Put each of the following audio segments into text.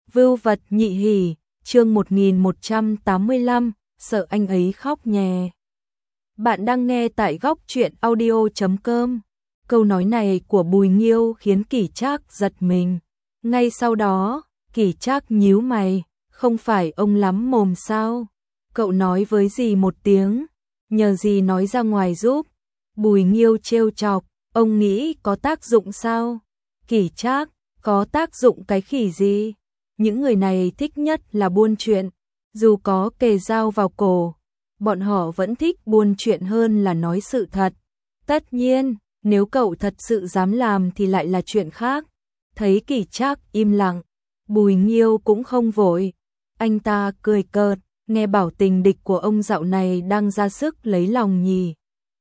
Vưu vật nhị hỉ, chương 1185, sợ anh ấy khóc nhè. Bạn đang nghe tại góc truyện audio.com. Câu nói này của Bùi Nghiêu khiến Kỷ Trác giật mình. Ngay sau đó, Kỷ Trác nhíu mày, không phải ông lắm mồm sao? Cậu nói với dì một tiếng, nhờ dì nói ra ngoài giúp. Bùi Nghiêu trêu chọc, ông nghĩ có tác dụng sao? Kỷ Trác, có tác dụng cái khỉ gì? Những người này thích nhất là buôn chuyện, dù có kề dao vào cổ, bọn họ vẫn thích buôn chuyện hơn là nói sự thật. Tất nhiên, nếu cậu thật sự dám làm thì lại là chuyện khác. Thấy Kỷ Trác im lặng, Bùi Nghiêu cũng không vội. Anh ta cười cợt, nghe bảo tình địch của ông dạo này đang ra sức lấy lòng nhỉ.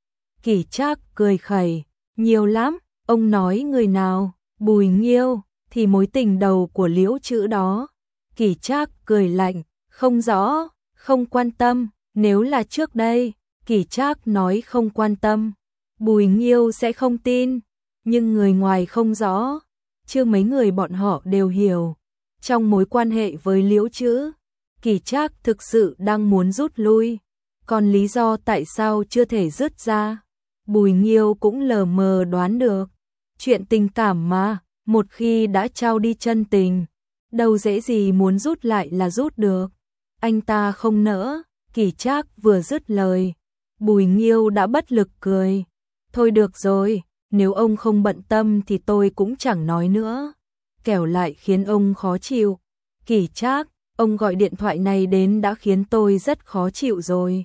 Kỷ Trác cười khẩy, nhiều lắm, ông nói người nào? Bùi Nghiêu, thì mối tình đầu của Liễu Trữ đó. Kỷ Trác cười lạnh, không rõ, không quan tâm. Nếu là trước đây, Kỷ Trác nói không quan tâm, Bùi Nghiêu sẽ không tin. Nhưng người ngoài không rõ, chứ mấy người bọn họ đều hiểu. Trong mối quan hệ với Liễu Trữ, Kỷ Trác thực sự đang muốn rút lui. Còn lý do tại sao chưa thể dứt ra, Bùi Nghiêu cũng lờ mờ đoán được. Chuyện tình cảm mà, một khi đã trao đi chân tình, đâu dễ gì muốn rút lại là rút được. Anh ta không nỡ. Kỷ Trác vừa dứt lời, Bùi Nghiêu đã bất lực cười. Thôi được rồi, nếu ông không bận tâm thì tôi cũng chẳng nói nữa. Kẻo lại khiến ông khó chịu. Kỷ Trác, ông gọi điện thoại này đến đã khiến tôi rất khó chịu rồi.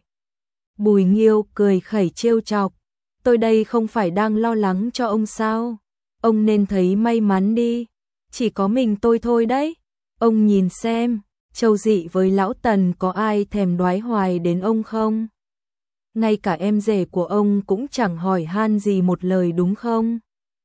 Bùi Nghiêu cười khẩy trêu chọc. Tôi đây không phải đang lo lắng cho ông sao? Ông nên thấy may mắn đi. Chỉ có mình tôi thôi đấy. Ông nhìn xem, Châu Dị với Lão Tần có ai thèm đoái hoài đến ông không? Ngay cả em rể của ông cũng chẳng hỏi han gì một lời đúng không?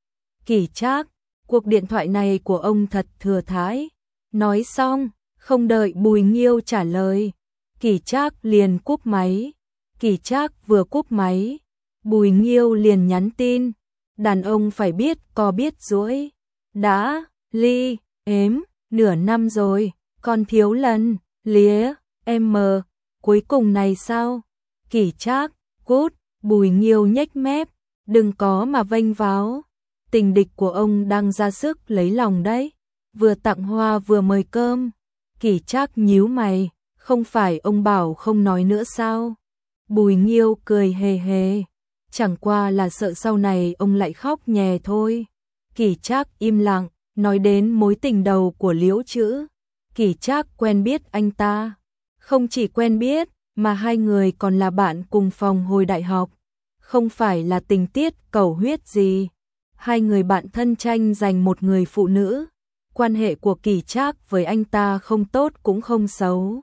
Kỷ Trác, cuộc điện thoại này của ông thật thừa thãi. Nói xong, không đợi Bùi Nghiêu trả lời, Kỷ Trác liền cúp máy. Kỷ Trác vừa cúp máy, Bùi Nghiêu liền nhắn tin. Đàn ông phải biết có biết dỗi. Đã ly ếm nửa năm rồi, còn thiếu lần lía em mờ cuối cùng này sao? Kỷ Trác, cút. Bùi Nghiêu nhếch mép, đừng có mà vênh váo. Tình địch của ông đang ra sức lấy lòng đấy, vừa tặng hoa vừa mời cơm. Kỷ Trác nhíu mày, không phải ông bảo không nói nữa sao? Bùi Nghiêu cười hề hề, chẳng qua là sợ sau này ông lại khóc nhè thôi. Kỷ Trác im lặng, nói đến mối tình đầu của Liễu Trữ. Kỷ Trác quen biết anh ta, không chỉ quen biết mà hai người còn là bạn cùng phòng hồi đại học. Không phải là tình tiết cầu huyết gì, hai người bạn thân tranh giành một người phụ nữ. Quan hệ của Kỷ Trác với anh ta không tốt cũng không xấu,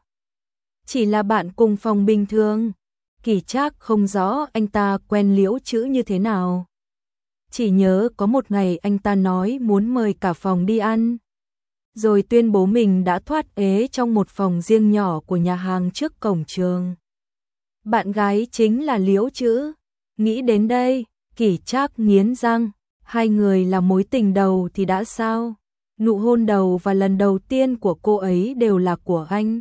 chỉ là bạn cùng phòng bình thường. Kỷ Trác không rõ anh ta quen Liễu Trữ như thế nào, chỉ nhớ có một ngày anh ta nói muốn mời cả phòng đi ăn, rồi tuyên bố mình đã thoát ế trong một phòng riêng nhỏ của nhà hàng trước cổng trường. Bạn gái chính là Liễu Trữ. Nghĩ đến đây, Kỷ Trác nghiến răng, hai người là mối tình đầu thì đã sao? Nụ hôn đầu và lần đầu tiên của cô ấy đều là của anh.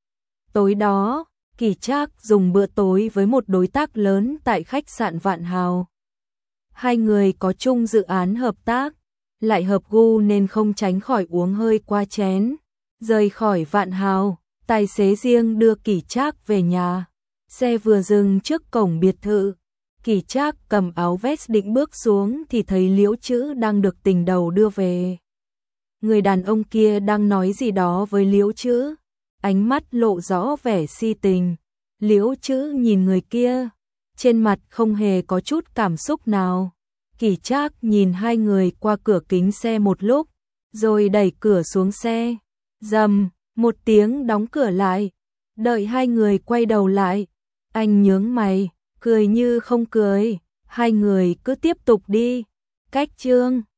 Tối đó, Kỷ Trác dùng bữa tối với một đối tác lớn tại khách sạn Vạn Hào. Hai người có chung dự án hợp tác, lại hợp gu nên không tránh khỏi uống hơi qua chén. Rời khỏi Vạn Hào, tài xế riêng đưa Kỷ Trác về nhà. Xe vừa dừng trước cổng biệt thự, Kỷ Trác cầm áo vest định bước xuống thì thấy Liễu Trữ đang được tình đầu đưa về. Người đàn ông kia đang nói gì đó với Liễu Trữ, ánh mắt lộ rõ vẻ si tình. Liễu Trữ nhìn người kia, trên mặt không hề có chút cảm xúc nào. Kỷ Trác nhìn hai người qua cửa kính xe một lúc, rồi đẩy cửa xuống xe. Rầm, một tiếng đóng cửa lại. Đợi hai người quay đầu lại, anh nhướng mày, cười như không cười. Hai người cứ tiếp tục đi. Cách chương